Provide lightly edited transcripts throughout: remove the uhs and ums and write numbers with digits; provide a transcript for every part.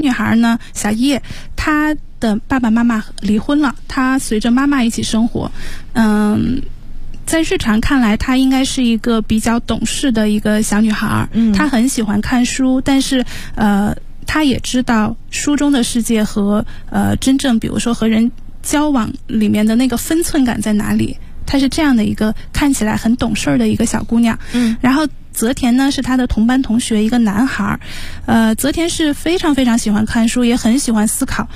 女孩呢，小叶，她的爸爸妈妈离婚了，她随着妈妈一起生活。在日常看来，她应该是一个比较懂事的一个小女孩。她很喜欢看书，但是她也知道书中的世界和真正比如说和人交往里面的那个分寸感在哪里。她是这样的一个看起来很懂事的一个小姑娘。然后泽田呢是她的同班同学，一个男孩。泽田是非常非常喜欢看书，也很喜欢思考。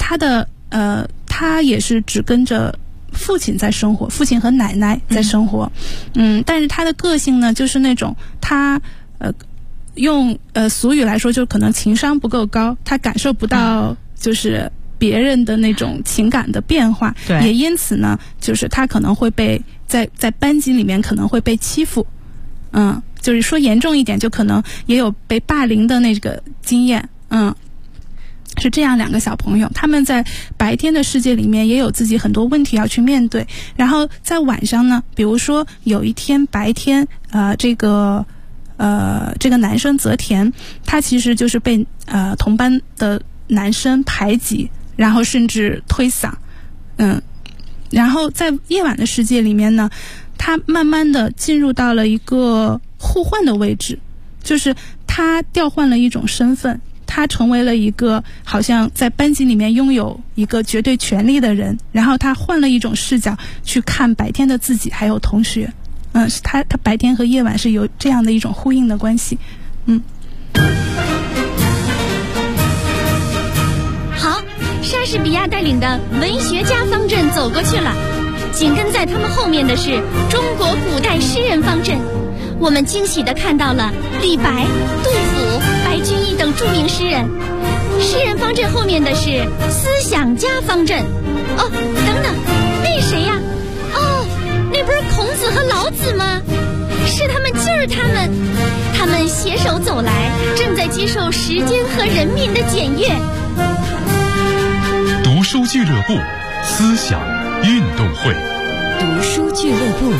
他也是只跟着父亲在生活，父亲和奶奶在生活。但是他的个性呢，就是那种他用俗语来说，就可能情商不够高，他感受不到就是别人的那种情感的变化。也因此呢，就是他可能会被在班级里面可能会被欺负。就是说严重一点，就可能也有被霸凌的那个经验。是这样两个小朋友，他们在白天的世界里面也有自己很多问题要去面对。然后在晚上呢，比如说有一天白天，这个男生泽田，他其实就是被同班的男生排挤，然后甚至推搡。然后在夜晚的世界里面呢，他慢慢的进入到了一个互换的位置，就是他调换了一种身份。他成为了一个好像在班级里面拥有一个绝对权力的人，然后他换了一种视角去看白天的自己还有同学。他白天和夜晚是有这样的一种呼应的关系。 好，莎士比亚带领的文学家方阵走过去了，紧跟在他们后面的是中国古代诗人方阵。我们惊喜地看到了李白、杜甫、白居易等著名诗人。诗人方阵后面的是思想家方阵。等等，那谁呀？那不是孔子和老子吗？是他们，就是他们，他们携手走来，正在接受时间和人民的检阅。 读书俱乐部，思想运动会。 读书俱乐部。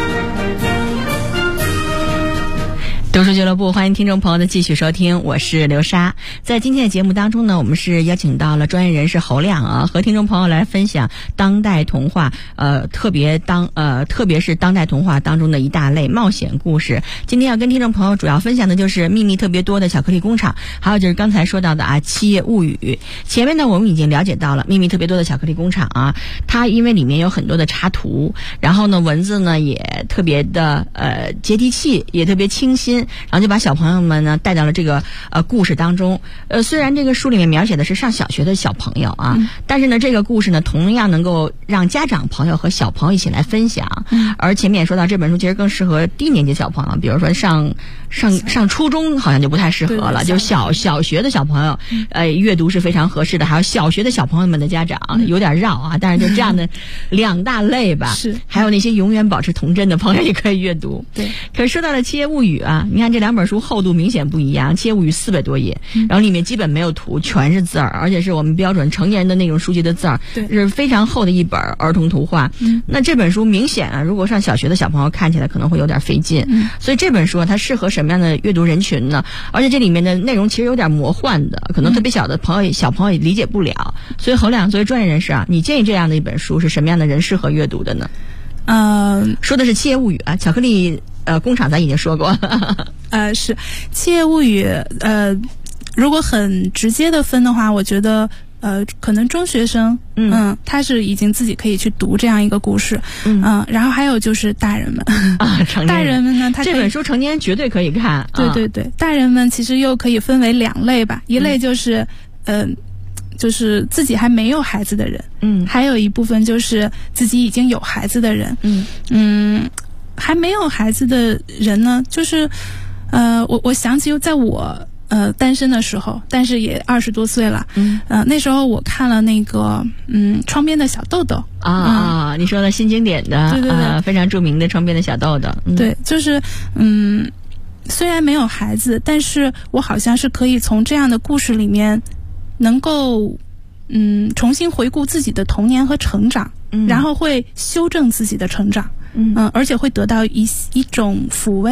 读书俱乐部，欢迎听众朋友的继续收听，我是刘莎。在今天的节目当中呢，我们是邀请到了专业人士侯亮和听众朋友来分享当代童话，特别是当代童话当中的一大类冒险故事。今天要跟听众朋友主要分享的就是秘密特别多的巧克力工厂，还有就是刚才说到的七叶物语。前面呢我们已经了解到了秘密特别多的巧克力工厂它因为里面有很多的插图，然后呢文字呢也特别的接地气，也特别清新。然后就把小朋友们呢带到了这个故事当中。虽然这个书里面描写的是上小学的小朋友但是呢这个故事呢同样能够让家长朋友和小朋友一起来分享。而前面也说到这本书其实更适合低年级小朋友，比如说上初中好像就不太适合了，就是小学的小朋友阅读是非常合适的。还有小学的小朋友们的家长有点绕但是就这样的两大类吧。 是， 还有那些永远保持童真的朋友也可以阅读。 对， 可是说到了七叶物语你看这两本书厚度明显不一样，七叶物语400多页，然后里面基本没有图，全是字儿，而且是我们标准成年人的那种书籍的字儿，是非常厚的一本儿童图画。那这本书明显如果上小学的小朋友看起来可能会有点费劲。所以这本书它适合什么样的阅读人群呢？而且这里面的内容其实有点魔幻的，可能特别小朋友也理解不了。所以侯亮作为专业人士你建议这样的一本书是什么样的人适合阅读的呢？说的是七叶物语巧克力工厂咱已经说过了。 是七叶物语如果很直接的分的话，我觉得可能中学生他是已经自己可以去读这样一个故事。然后还有就是大人们大人们呢，他这本书成年人绝对可以看。 对，大人们其实又可以分为两类吧，一类就是就是自己还没有孩子的人，还有一部分就是自己已经有孩子的人。还没有孩子的人呢，就是我想起在我单身的时候，但是也20多岁了。那时候我看了那个窗边的小豆豆你说的新经典的， 对非常著名的窗边的小豆豆。 对，就是虽然没有孩子，但是我好像是可以从这样的故事里面能够重新回顾自己的童年和成长，然后会修正自己的成长。而且会得到一种抚慰吧。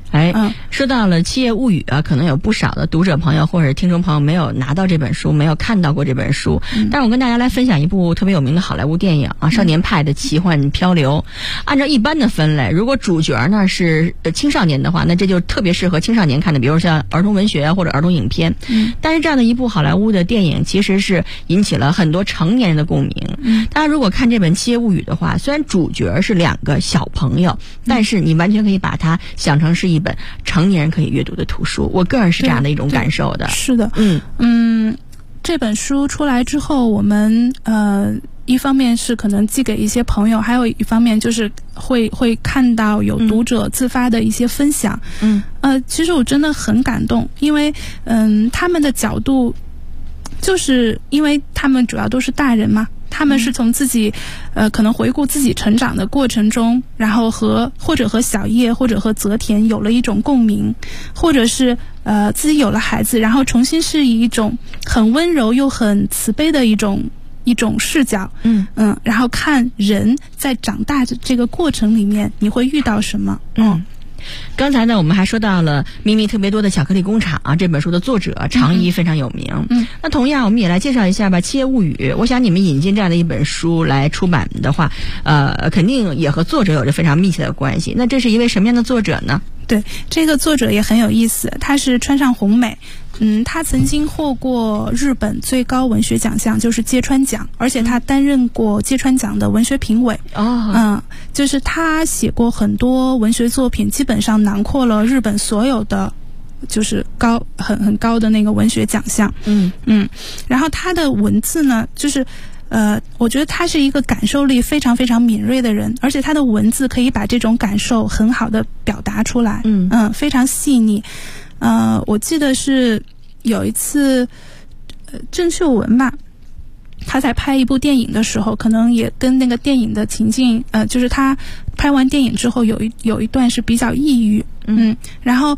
说到了《七夜物语》啊，可能有不少的读者朋友或者听众朋友没有拿到这本书，没有看到过这本书。但我跟大家来分享一部特别有名的好莱坞电影啊，《少年派的奇幻漂流》。按照一般的分类，如果主角呢是青少年的话，那这就特别适合青少年看的，比如像儿童文学或者儿童影片。但是这样的一部好莱坞的电影，其实是引起了很多成年人的共鸣。大家如果看这本《七夜物语》的话，虽然主角是2个小朋友，但是你完全可以把它想成是一本成年人可以阅读的图书。我个人是这样的一种感受的。 是的，这本书出来之后，我们一方面是可能寄给一些朋友，还有一方面就是会看到有读者自发的一些分享。其实我真的很感动，因为他们的角度，就是因为他们主要都是大人嘛。他们是从自己可能回顾自己成长的过程中，然后或者和小叶或者和泽田有了一种共鸣，或者是自己有了孩子，然后重新是以一种很温柔又很慈悲的一种视角，然后看人在长大的这个过程里面你会遇到什么。 刚才呢，我们还说到了秘密特别多的巧克力工厂啊，这本书的作者常一非常有名。那同样我们也来介绍一下吧，《七夜物语》。我想你们引进这样的一本书来出版的话，肯定也和作者有着非常密切的关系。那这是一位什么样的作者呢？ 对，这个作者也很有意思，他是川上弘美。他曾经获过日本最高文学奖项，就是芥川奖，而且他担任过芥川奖的文学评委。就是他写过很多文学作品，基本上囊括了日本所有的就是很高的那个文学奖项。然后他的文字呢，就是我觉得他是一个感受力非常非常敏锐的人，而且他的文字可以把这种感受很好的表达出来。非常细腻。我记得是有一次郑秀文吧，他在拍一部电影的时候，可能也跟那个电影的情境，就是他拍完电影之后有一段是比较抑郁。然后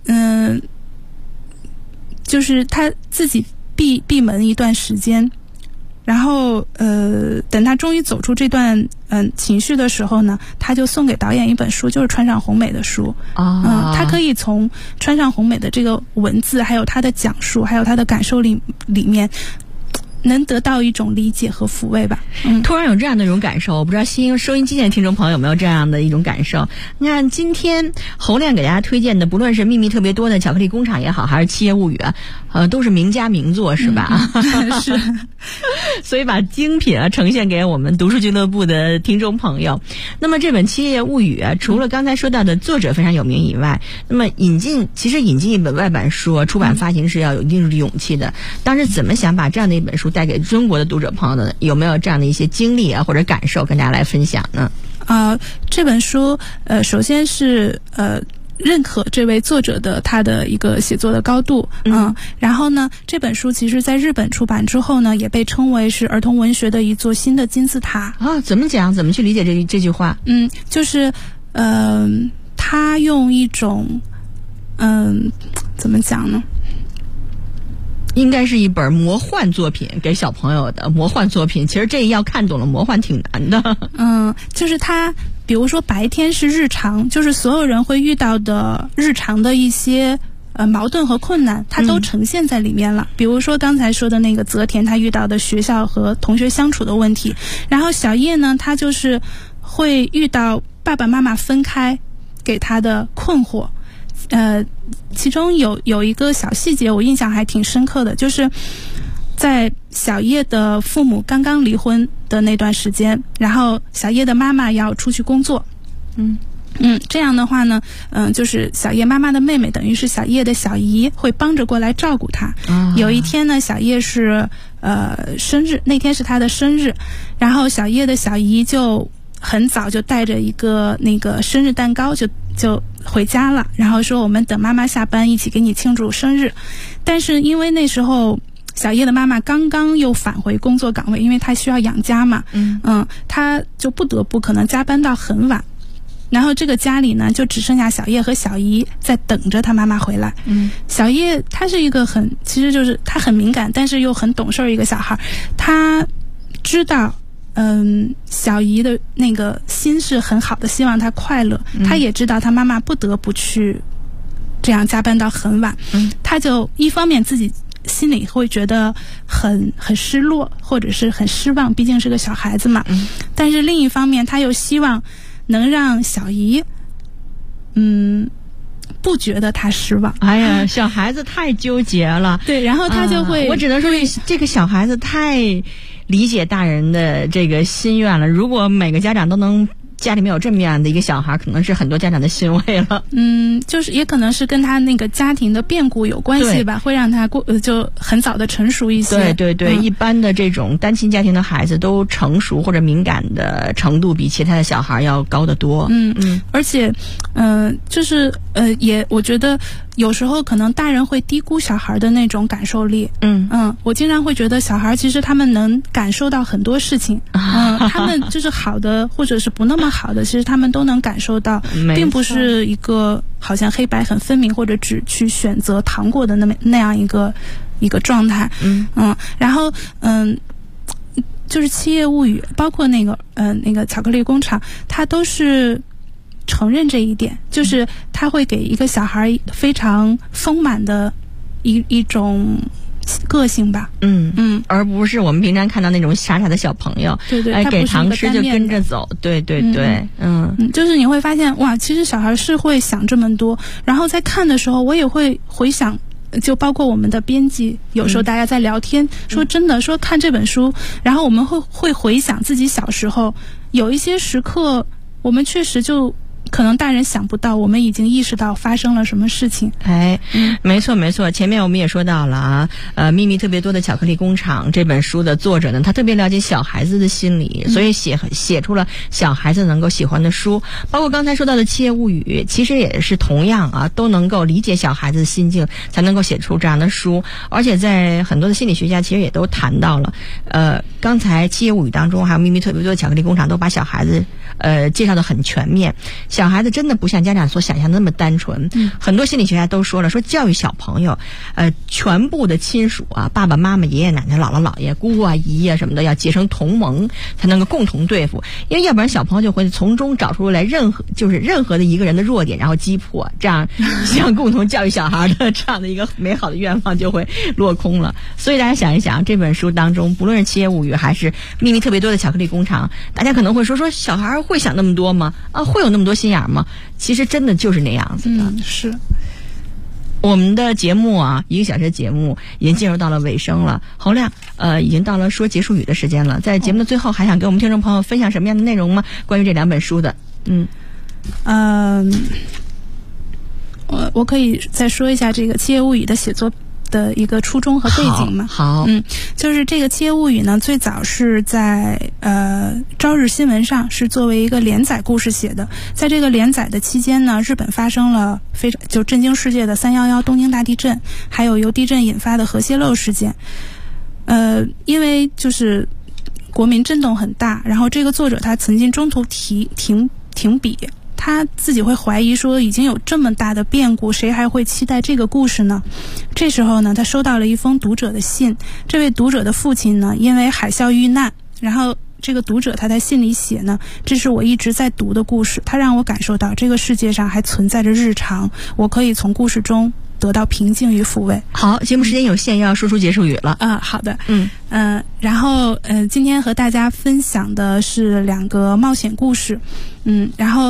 就是他自己闭门一段时间，然后等他终于走出这段情绪的时候呢，他就送给导演一本书，就是川上弘美的书。他可以从川上弘美的这个文字，还有他的讲述，还有他的感受里面，能得到一种理解和抚慰吧。 突然有这样的一种感受，我不知道收音机前的听众朋友有没有这样的一种感受。你看今天侯亮给大家推荐的，不论是秘密特别多的巧克力工厂也好，还是《七夜物语》都是名家名作，是吧？ 是。 所以把精品呈现给我们读书俱乐部的听众朋友。那么这本《七夜物语》除了刚才说到的作者非常有名以外，那么其实引进一本外版书，出版发行是要有一定的勇气的。当时怎么想把这样的一本书带给中国的读者朋友呢？有没有这样的一些经历或者感受跟大家来分享呢？ 这本书首先是认可这位作者的他的一个写作的高度。然后呢，这本书其实在日本出版之后呢，也被称为是儿童文学的一座新的金字塔。 怎么讲？怎么去理解这句话？ 就是他用一种怎么讲呢？ 应该是一本魔幻作品，给小朋友的魔幻作品。其实这要看懂了魔幻挺难的。 就是它，比如说白天是日常，就是所有人会遇到的日常的一些矛盾和困难，它都呈现在里面了。比如说刚才说的那个泽田，他遇到的学校和同学相处的问题，然后小叶呢，他就是会遇到爸爸妈妈分开给他的困惑。其中有一个小细节我印象还挺深刻的，就是在小叶的父母刚刚离婚的那段时间，然后小叶的妈妈要出去工作。这样的话呢，就是小叶妈妈的妹妹，等于是小叶的小姨，会帮着过来照顾她。有一天呢，小叶是生日，那天是她的生日，然后小叶的小姨就很早就带着一个那个生日蛋糕就回家了，然后说我们等妈妈下班一起给你庆祝生日。但是因为那时候小叶的妈妈刚刚又返回工作岗位，因为她需要养家嘛，她就不得不可能加班到很晚，然后这个家里呢就只剩下小叶和小姨在等着她妈妈回来。小叶她是一个其实就是她很敏感但是又很懂事儿一个小孩，她知道小姨的那个心是很好的，希望她快乐。她也知道她妈妈不得不去这样加班到很晚。他就一方面自己心里会觉得很失落，或者是很失望，毕竟是个小孩子嘛。但是另一方面，他又希望能让小姨，不觉得他失望。 哎呀，小孩子太纠结了。 对，然后他就会， 我只能说这个小孩子太理解大人的这个心愿了。如果每个家长都能家里面有这么样的一个小孩，可能是很多家长的欣慰了。 就是也可能是跟他那个家庭的变故有关系吧，会让他就很早的成熟一些。 对，一般的这种单亲家庭的孩子都成熟或者敏感的程度比其他的小孩要高得多。 而且就是我觉得有时候可能大人会低估小孩的那种感受力。我经常会觉得小孩其实他们能感受到很多事情。他们就是好的或者是不那么好的，其实他们都能感受到，并不是一个好像黑白很分明或者只去选择糖果的那样一个状态。然后就是《七夜物语》，包括那个巧克力工厂，它都是承认这一点，就是他会给一个小孩非常丰满的一种个性吧。 而不是我们平常看到那种傻傻的小朋友， 对， 给糖吃就跟着走。对， 就是你会发现哇，其实小孩是会想这么多。然后在看的时候，我也会回想，就包括我们的编辑，有时候大家在聊天，说真的，说看这本书，然后我们会回想自己小时候有一些时刻，我们确实就可能大人想不到，我们已经意识到发生了什么事情。 没错，前面我们也说到了秘密特别多的巧克力工厂这本书的作者呢，他特别了解小孩子的心理，所以写出了小孩子能够喜欢的书。包括刚才说到的《七夜物语》，其实也是同样都能够理解小孩子的心境，才能够写出这样的书。而且在很多的心理学家其实也都谈到了，刚才《七夜物语》当中还有秘密特别多的巧克力工厂都把小孩子介绍得很全面。小孩子真的不像家长所想象的那么单纯。很多心理学家都说了，说教育小朋友，全部的亲属爸爸妈妈、爷爷奶奶、姥姥姥爷、姑姑姨什么的要结成同盟，才能够共同对付。因为要不然小朋友就会从中找出来任何的一个人的弱点，然后击破，这样想共同教育小孩的这样的一个美好的愿望就会落空了。所以大家想一想，这本书当中，不论是《七夜物语》还是秘密特别多的巧克力工厂，大家可能会说小孩会想那么多吗？会有那么多心眼吗？其实真的就是那样子的。 是。 我们的节目1个小时的节目已经进入到了尾声了。侯亮，已经到了说结束语的时间了。在节目的最后，还想给我们听众朋友分享什么样的内容吗？关于这2本书的。 我可以再说一下这个《七夜物语》的写作的一个初衷和背景嘛。 好， 就是这个《七夜物语》呢，最早是在朝日新闻上是作为一个连载故事写的。在这个连载的期间呢，日本发生了就震惊世界的311东京大地震，还有由地震引发的核泄漏事件。因为就是国民震动很大，然后这个作者他曾经中途停笔。他自己会怀疑说，已经有这么大的变故，谁还会期待这个故事呢？这时候呢，他收到了一封读者的信。这位读者的父亲呢，因为海啸遇难，然后这个读者他在信里写呢，这是我一直在读的故事，它让我感受到这个世界上还存在着日常，我可以从故事中得到平静与抚慰。 好，节目时间有限，要说出结束语了。 好的。然后今天和大家分享的是2个冒险故事。然后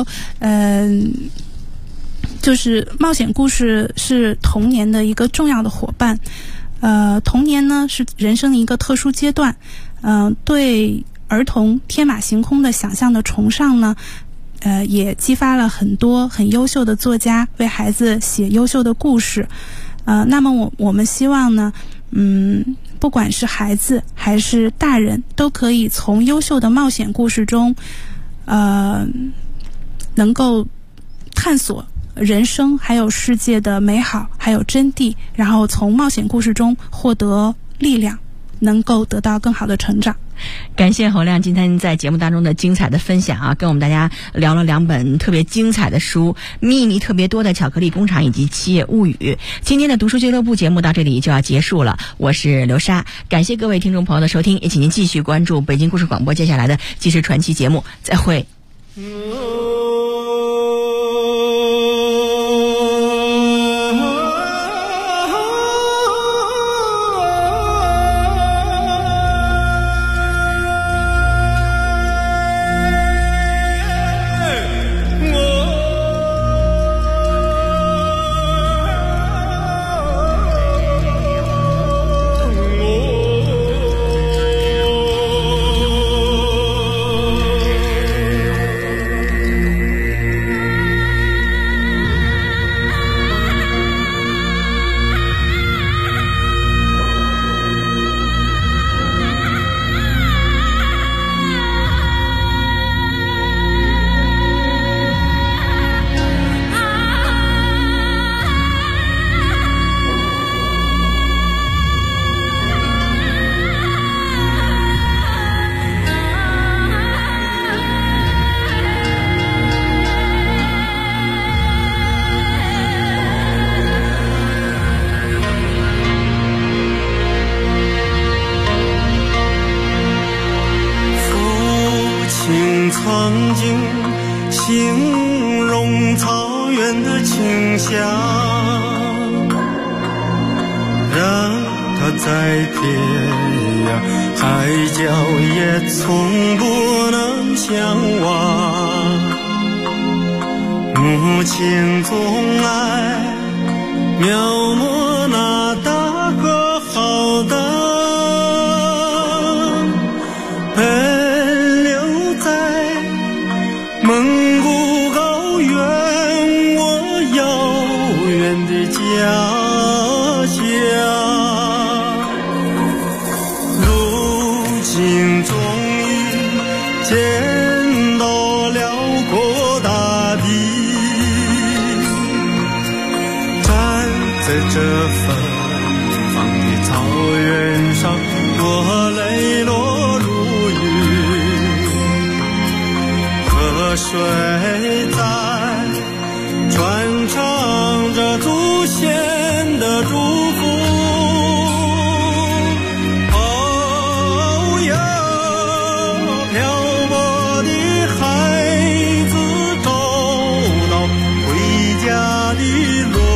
就是冒险故事是童年的一个重要的伙伴。童年呢是人生的一个特殊阶段。对儿童天马行空的想象的崇尚呢，也激发了很多很优秀的作家为孩子写优秀的故事。那么我们希望呢，不管是孩子还是大人，都可以从优秀的冒险故事中，能够探索人生还有世界的美好还有真谛，然后从冒险故事中获得力量，能够得到更好的成长。 感谢侯亮今天在节目当中的精彩的分享跟我们大家聊了2本特别精彩的书，秘密特别多的巧克力工厂以及七夜物语。今天的读书俱乐部节目到这里就要结束了，我是刘莎，感谢各位听众朋友的收听，也请您继续关注北京故事广播接下来的纪实传奇节目，再会。 曾经形容草原的清香，让它在天涯海角也从不能相忘。母亲总爱描摹那大河浩荡，奔流在蒙古高原，我遥远的家乡。如今终于见到辽阔大地，站在这芬芳的草原上，我泪落如雨，河水在传唱着祖先的祝福。哦哟，漂泊的孩子找到回家的路。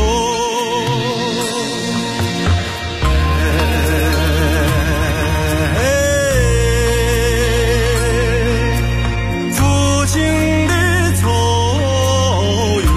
父亲的草原，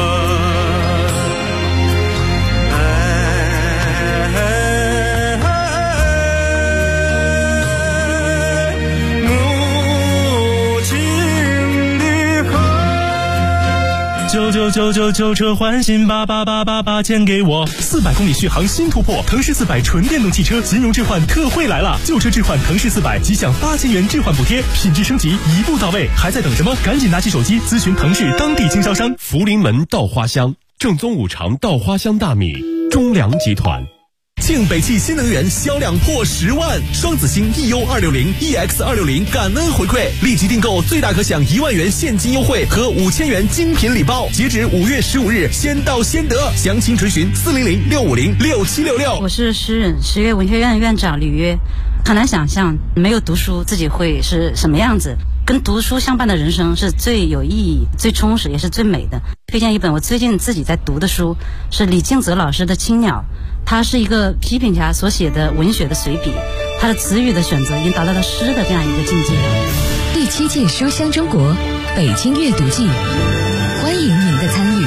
母亲的河。 999车换新88888钱给我，400公里续航新突破，腾势400纯电动汽车金融置换特惠来了，旧车置换腾势400即享8000元置换补贴，品质升级一步到位，还在等什么？赶紧拿起手机咨询腾势当地经销商。 福临门稻花香，正宗五常稻花香大米，中粮集团。 庆北汽新能源销量破10万，双子星 EU260、EX260 感恩回馈，立即订购最大可享1万元现金优惠和5000元精品礼包，截止5月15日，先到先得。详情垂询400-650-6766。 我是诗人，实业文学院院长李约。很难想象没有读书自己会是什么样子，跟读书相伴的人生是最有意义、最充实也是最美的。推荐一本我最近自己在读的书，是李敬泽老师的《青鸟》，他是一个批评家所写的文学的随笔，他的词语的选择已经达到了诗的这样一个境界。 第7届书香中国北京阅读季，欢迎您的参与。